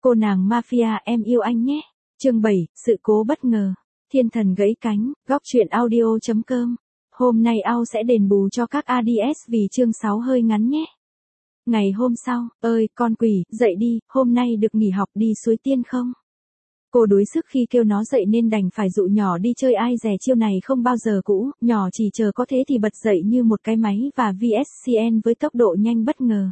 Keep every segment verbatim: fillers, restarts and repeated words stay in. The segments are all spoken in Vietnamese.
Cô nàng mafia em yêu anh nhé. Chương bảy, sự cố bất ngờ. Thiên thần gãy cánh, góc truyện audio.com. Hôm nay Ao sẽ đền bù cho các a đê ét vì chương sáu hơi ngắn nhé. Ngày hôm sau, ơi, con quỷ, dậy đi, hôm nay được nghỉ học đi Suối Tiên không? Cô đuối sức khi kêu nó dậy nên đành phải dụ nhỏ đi chơi ai dè chiêu này không bao giờ cũ, nhỏ chỉ chờ có thế thì bật dậy như một cái máy và vê ét xê en với tốc độ nhanh bất ngờ.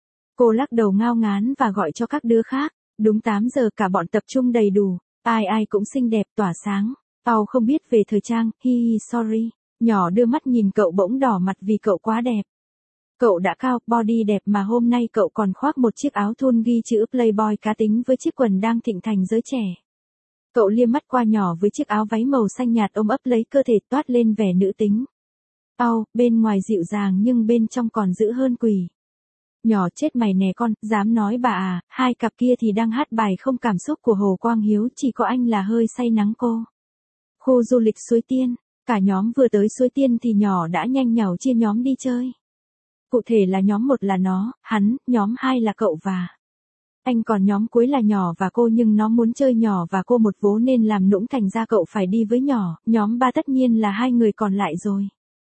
Cô lắc đầu ngao ngán và gọi cho các đứa khác, đúng tám giờ cả bọn tập trung đầy đủ, ai ai cũng xinh đẹp tỏa sáng, Ao không biết về thời trang, hi hi sorry, nhỏ đưa mắt nhìn cậu bỗng đỏ mặt vì cậu quá đẹp. Cậu đã cao, body đẹp mà hôm nay cậu còn khoác một chiếc áo thun ghi chữ Playboy cá tính với chiếc quần đang thịnh hành giới trẻ. Cậu liếc mắt qua nhỏ với chiếc áo váy màu xanh nhạt ôm ấp lấy cơ thể toát lên vẻ nữ tính. Ao, bên ngoài dịu dàng nhưng bên trong còn dữ hơn quỷ. Nhỏ chết mày nè con, dám nói bà à, hai cặp kia thì đang hát bài không cảm xúc của Hồ Quang Hiếu, chỉ có anh là hơi say nắng cô. Khu du lịch Suối Tiên, cả nhóm vừa tới Suối Tiên thì nhỏ đã nhanh nhảu chia nhóm đi chơi. Cụ thể là nhóm một là nó, hắn, nhóm hai là cậu và anh, còn nhóm cuối là nhỏ và cô, nhưng nó muốn chơi nhỏ và cô một vố nên làm nũng thành ra cậu phải đi với nhỏ, nhóm ba tất nhiên là hai người còn lại rồi.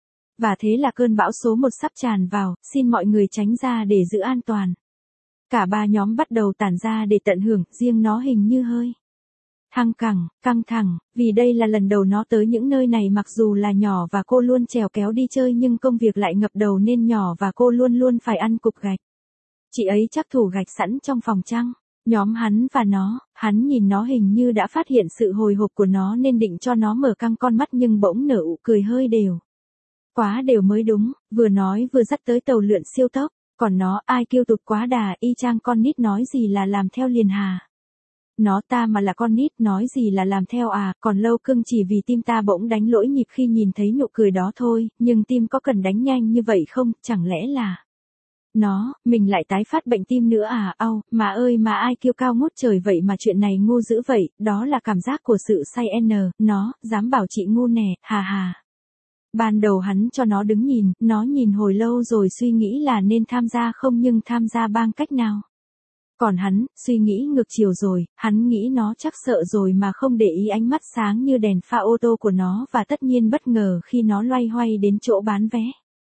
Và thế là cơn bão số một sắp tràn vào, xin mọi người tránh ra để giữ an toàn. Cả ba nhóm bắt đầu tản ra để tận hưởng, riêng nó hình như hơi thăng cẳng, căng thẳng, vì đây là lần đầu nó tới những nơi này, mặc dù là nhỏ và cô luôn trèo kéo đi chơi nhưng công việc lại ngập đầu nên nhỏ và cô luôn luôn phải ăn cục gạch. Chị ấy chắc thủ gạch sẵn trong phòng chăng? Nhóm hắn và nó, hắn nhìn nó hình như đã phát hiện sự hồi hộp của nó nên định cho nó mở căng con mắt nhưng bỗng nở nụ cười hơi đều. Quá đều mới đúng, vừa nói vừa dắt tới tàu lượn siêu tốc, còn nó ai kêu tụt quá đà, y chang con nít nói gì là làm theo liền hà. Nó ta mà là con nít nói gì là làm theo à, còn lâu cưng chỉ vì tim ta bỗng đánh lỗi nhịp khi nhìn thấy nụ cười đó thôi, nhưng tim có cần đánh nhanh như vậy không, chẳng lẽ là nó, mình lại tái phát bệnh tim nữa à, au, mà ơi mà ai kêu cao ngút trời vậy mà chuyện này ngu dữ vậy, đó là cảm giác của sự say n, nó, dám bảo chị ngu nè, hà hà. Ban đầu hắn cho nó đứng nhìn, nó nhìn hồi lâu rồi suy nghĩ là nên tham gia không nhưng tham gia bằng cách nào. Còn hắn, suy nghĩ ngược chiều rồi, hắn nghĩ nó chắc sợ rồi mà không để ý ánh mắt sáng như đèn pha ô tô của nó và tất nhiên bất ngờ khi nó loay hoay đến chỗ bán vé.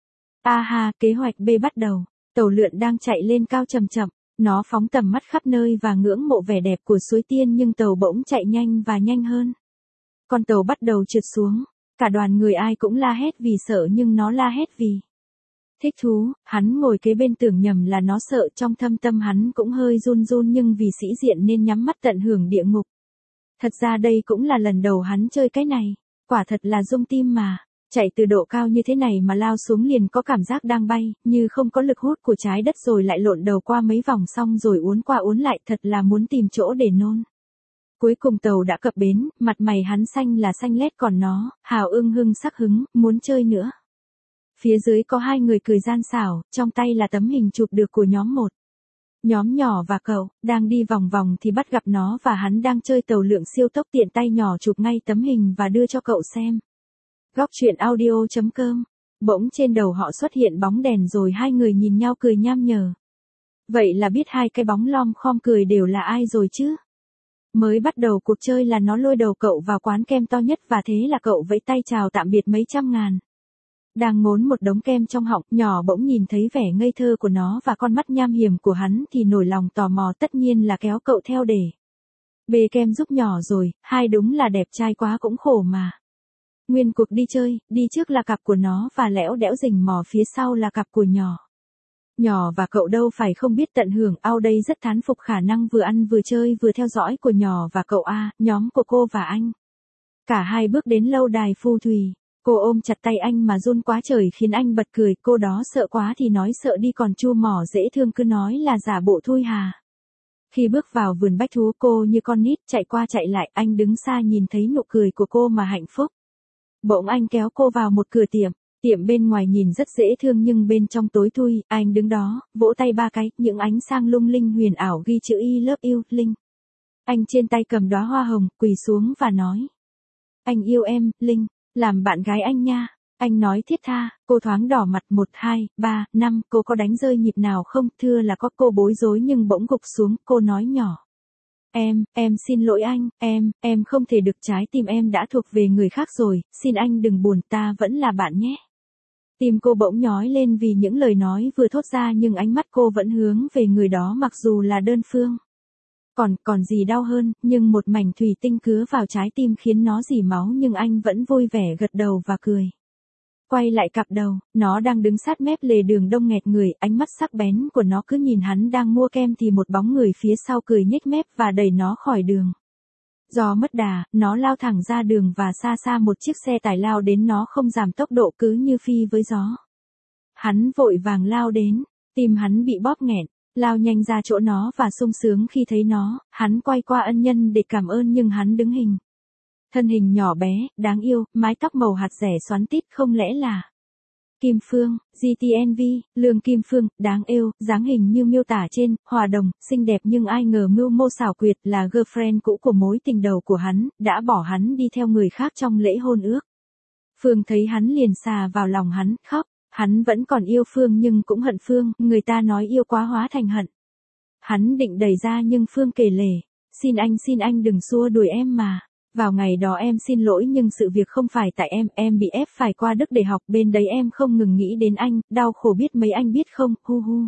A ha, kế hoạch B bắt đầu. Tàu lượn đang chạy lên cao chậm chậm, nó phóng tầm mắt khắp nơi và ngưỡng mộ vẻ đẹp của Suối Tiên nhưng tàu bỗng chạy nhanh và nhanh hơn. Con tàu bắt đầu trượt xuống, cả đoàn người ai cũng la hét vì sợ nhưng nó la hét vì thích thú, hắn ngồi kế bên tưởng nhầm là nó sợ, trong thâm tâm hắn cũng hơi run run nhưng vì sĩ diện nên nhắm mắt tận hưởng địa ngục. Thật ra đây cũng là lần đầu hắn chơi cái này, quả thật là rung tim mà. Chạy từ độ cao như thế này mà lao xuống liền có cảm giác đang bay, như không có lực hút của trái đất rồi lại lộn đầu qua mấy vòng xong rồi uốn qua uốn lại, thật là muốn tìm chỗ để nôn. Cuối cùng tàu đã cập bến, mặt mày hắn xanh là xanh lét còn nó, hào ưng hưng sắc hứng, muốn chơi nữa. Phía dưới có hai người cười gian xảo, trong tay là tấm hình chụp được của nhóm một. Nhóm nhỏ và cậu, đang đi vòng vòng thì bắt gặp nó và hắn đang chơi tàu lượn siêu tốc, tiện tay nhỏ chụp ngay tấm hình và đưa cho cậu xem. Góc truyện audio.com. Bỗng trên đầu họ xuất hiện bóng đèn rồi hai người nhìn nhau cười nham nhở. Vậy là biết hai cái bóng lom khom cười đều là ai rồi chứ? Mới bắt đầu cuộc chơi là nó lôi đầu cậu vào quán kem to nhất và thế là cậu vẫy tay chào tạm biệt mấy trăm ngàn. Đang ngốn một đống kem trong họng, nhỏ bỗng nhìn thấy vẻ ngây thơ của nó và con mắt nham hiểm của hắn thì nổi lòng tò mò, tất nhiên là kéo cậu theo để bê kem giúp nhỏ rồi, hai đúng là đẹp trai quá cũng khổ mà. Nguyên cuộc đi chơi, đi trước là cặp của nó và lẽo đẽo rình mò phía sau là cặp của nhỏ. Nhỏ và cậu đâu phải không biết tận hưởng, Ao đây rất thán phục khả năng vừa ăn vừa chơi vừa theo dõi của nhỏ và cậu A, nhóm của cô và anh. Cả hai bước đến lâu đài phù thủy, cô ôm chặt tay anh mà run quá trời khiến anh bật cười, cô đó sợ quá thì nói sợ đi còn chu mỏ dễ thương cứ nói là giả bộ thôi hà. Khi bước vào vườn bách thú cô như con nít chạy qua chạy lại, anh đứng xa nhìn thấy nụ cười của cô mà hạnh phúc. Bỗng anh kéo cô vào một cửa tiệm, tiệm bên ngoài nhìn rất dễ thương nhưng bên trong tối thui, anh đứng đó, vỗ tay ba cái, những ánh sang lung linh huyền ảo ghi chữ I love you, Linh. Anh trên tay cầm đóa hoa hồng, quỳ xuống và nói. Anh yêu em, Linh, làm bạn gái anh nha. Anh nói thiết tha, cô thoáng đỏ mặt, một, hai, ba, năm, cô có đánh rơi nhịp nào không? Thưa là có, cô bối rối nhưng bỗng gục xuống, cô nói nhỏ. Em, em xin lỗi anh, em, em không thể được, trái tim em đã thuộc về người khác rồi, xin anh đừng buồn, ta vẫn là bạn nhé. Tim cô bỗng nhói lên vì những lời nói vừa thốt ra, nhưng ánh mắt cô vẫn hướng về người đó mặc dù là đơn phương. Còn, còn gì đau hơn, nhưng một mảnh thủy tinh cứa vào trái tim khiến nó rỉ máu, nhưng anh vẫn vui vẻ gật đầu và cười. Quay lại cặp đầu, nó đang đứng sát mép lề đường đông nghẹt người, ánh mắt sắc bén của nó cứ nhìn hắn đang mua kem thì một bóng người phía sau cười nhếch mép và đẩy nó khỏi đường. Do mất đà, nó lao thẳng ra đường và xa xa một chiếc xe tải lao đến, nó không giảm tốc độ cứ như phi với gió. Hắn vội vàng lao đến, tim hắn bị bóp nghẹn, lao nhanh ra chỗ nó và sung sướng khi thấy nó, hắn quay qua ân nhân để cảm ơn nhưng hắn đứng hình. Thân hình nhỏ bé, đáng yêu, mái tóc màu hạt rẻ xoắn tít, không lẽ là Kim Phương, giê tê en vê, Lương Kim Phương, đáng yêu, dáng hình như miêu tả trên, hòa đồng, xinh đẹp, nhưng ai ngờ mưu mô xảo quyệt, là girlfriend cũ của mối tình đầu của hắn, đã bỏ hắn đi theo người khác trong lễ hôn ước. Phương thấy hắn liền xà vào lòng hắn, khóc, hắn vẫn còn yêu Phương nhưng cũng hận Phương, người ta nói yêu quá hóa thành hận. Hắn định đẩy ra nhưng Phương kể lể, xin anh xin anh đừng xua đuổi em mà. Vào ngày đó em xin lỗi nhưng sự việc không phải tại em, em bị ép phải qua Đức để học, bên đấy em không ngừng nghĩ đến anh, đau khổ biết mấy anh biết không, hu hu.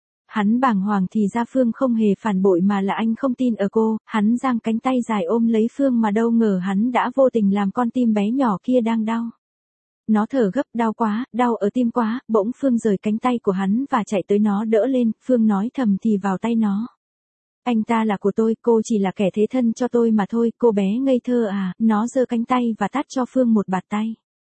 Hắn bàng hoàng thì ra Phương không hề phản bội mà là anh không tin ở cô, hắn giang cánh tay dài ôm lấy Phương mà đâu ngờ hắn đã vô tình làm con tim bé nhỏ kia đang đau. Nó thở gấp, đau quá, đau ở tim quá, bỗng Phương rời cánh tay của hắn và chạy tới nó đỡ lên, Phương nói thầm thì vào tay nó. Anh ta là của tôi, cô chỉ là kẻ thế thân cho tôi mà thôi, cô bé ngây thơ à, nó giơ cánh tay và tát cho Phương một bạt tay.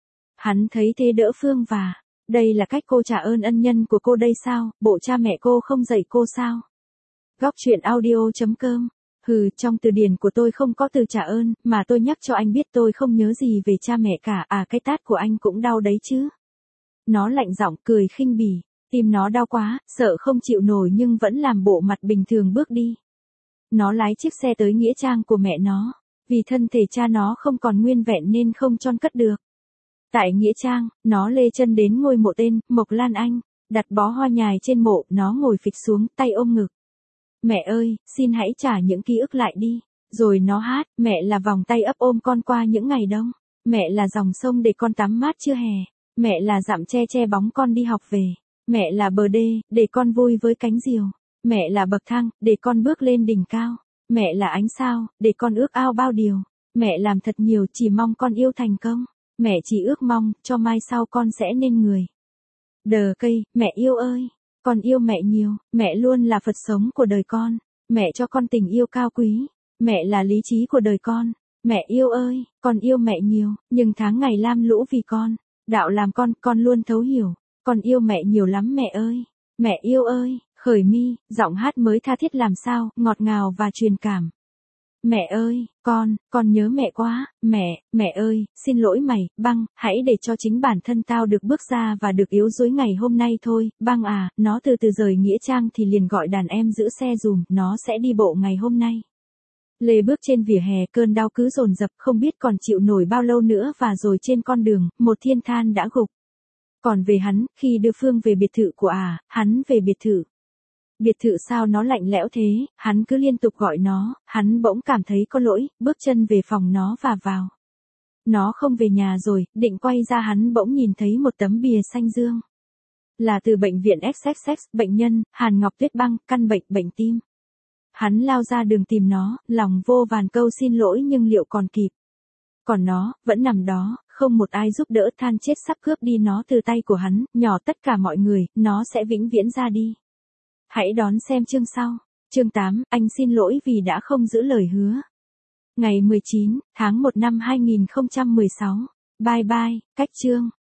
Hắn thấy thế đỡ Phương và, đây là cách cô trả ơn ân nhân của cô đây sao, bộ cha mẹ cô không dạy cô sao? Góc truyện audio chấm com. Hừ, trong từ điển của tôi không có từ trả ơn, mà tôi nhắc cho anh biết tôi không nhớ gì về cha mẹ cả, à cái tát của anh cũng đau đấy chứ. Nó lạnh giọng cười khinh bỉ, tim nó đau quá, sợ không chịu nổi nhưng vẫn làm bộ mặt bình thường bước đi. Nó lái chiếc xe tới nghĩa trang của mẹ nó, vì thân thể cha nó không còn nguyên vẹn nên không chôn cất được. Tại nghĩa trang, nó lê chân đến ngôi mộ tên Mộc Lan Anh, đặt bó hoa nhài trên mộ, nó ngồi phịch xuống, tay ôm ngực. Mẹ ơi, xin hãy trả những ký ức lại đi. Rồi nó hát, mẹ là vòng tay ấp ôm con qua những ngày đông. Mẹ là dòng sông để con tắm mát trưa hè. Mẹ là dặm che che bóng con đi học về. Mẹ là bờ đê, để con vui với cánh diều. Mẹ là bậc thang, để con bước lên đỉnh cao. Mẹ là ánh sao, để con ước ao bao điều. Mẹ làm thật nhiều, chỉ mong con yêu thành công. Mẹ chỉ ước mong, cho mai sau con sẽ nên người. Đờ cây, mẹ yêu ơi. Con yêu mẹ nhiều, mẹ luôn là Phật sống của đời con. Mẹ cho con tình yêu cao quý. Mẹ là lý trí của đời con. Mẹ yêu ơi, con yêu mẹ nhiều, nhưng tháng ngày lam lũ vì con. Đạo làm con, con luôn thấu hiểu. Con yêu mẹ nhiều lắm mẹ ơi. Mẹ yêu ơi, khởi mi, giọng hát mới tha thiết làm sao, ngọt ngào và truyền cảm. Mẹ ơi, con, con nhớ mẹ quá, mẹ, mẹ ơi, xin lỗi mày, Băng, hãy để cho chính bản thân tao được bước ra và được yếu đuối ngày hôm nay thôi, Băng à, nó từ từ rời nghĩa trang thì liền gọi đàn em giữ xe dùm, nó sẽ đi bộ ngày hôm nay. Lê bước trên vỉa hè, cơn đau cứ dồn dập, không biết còn chịu nổi bao lâu nữa và rồi trên con đường, một thiên than đã gục. Còn về hắn, khi đưa Phương về biệt thự của à, hắn về biệt thự. Biệt thự sao nó lạnh lẽo thế, hắn cứ liên tục gọi nó, hắn bỗng cảm thấy có lỗi, bước chân về phòng nó và vào. Nó không về nhà rồi, định quay ra hắn bỗng nhìn thấy một tấm bìa xanh dương. Là từ bệnh viện ích ích ích, bệnh nhân, Hàn Ngọc Tuyết Băng, căn bệnh bệnh tim. Hắn lao ra đường tìm nó, lòng vô vàn câu xin lỗi nhưng liệu còn kịp. Còn nó, vẫn nằm đó, không một ai giúp đỡ, than chết sắp cướp đi nó từ tay của hắn, nhỏ tất cả mọi người, nó sẽ vĩnh viễn ra đi. Hãy đón xem chương sau. Chương tám, anh xin lỗi vì đã không giữ lời hứa. Ngày mười chín tháng một năm hai nghìn không trăm mười sáu. Bye bye, cách chương.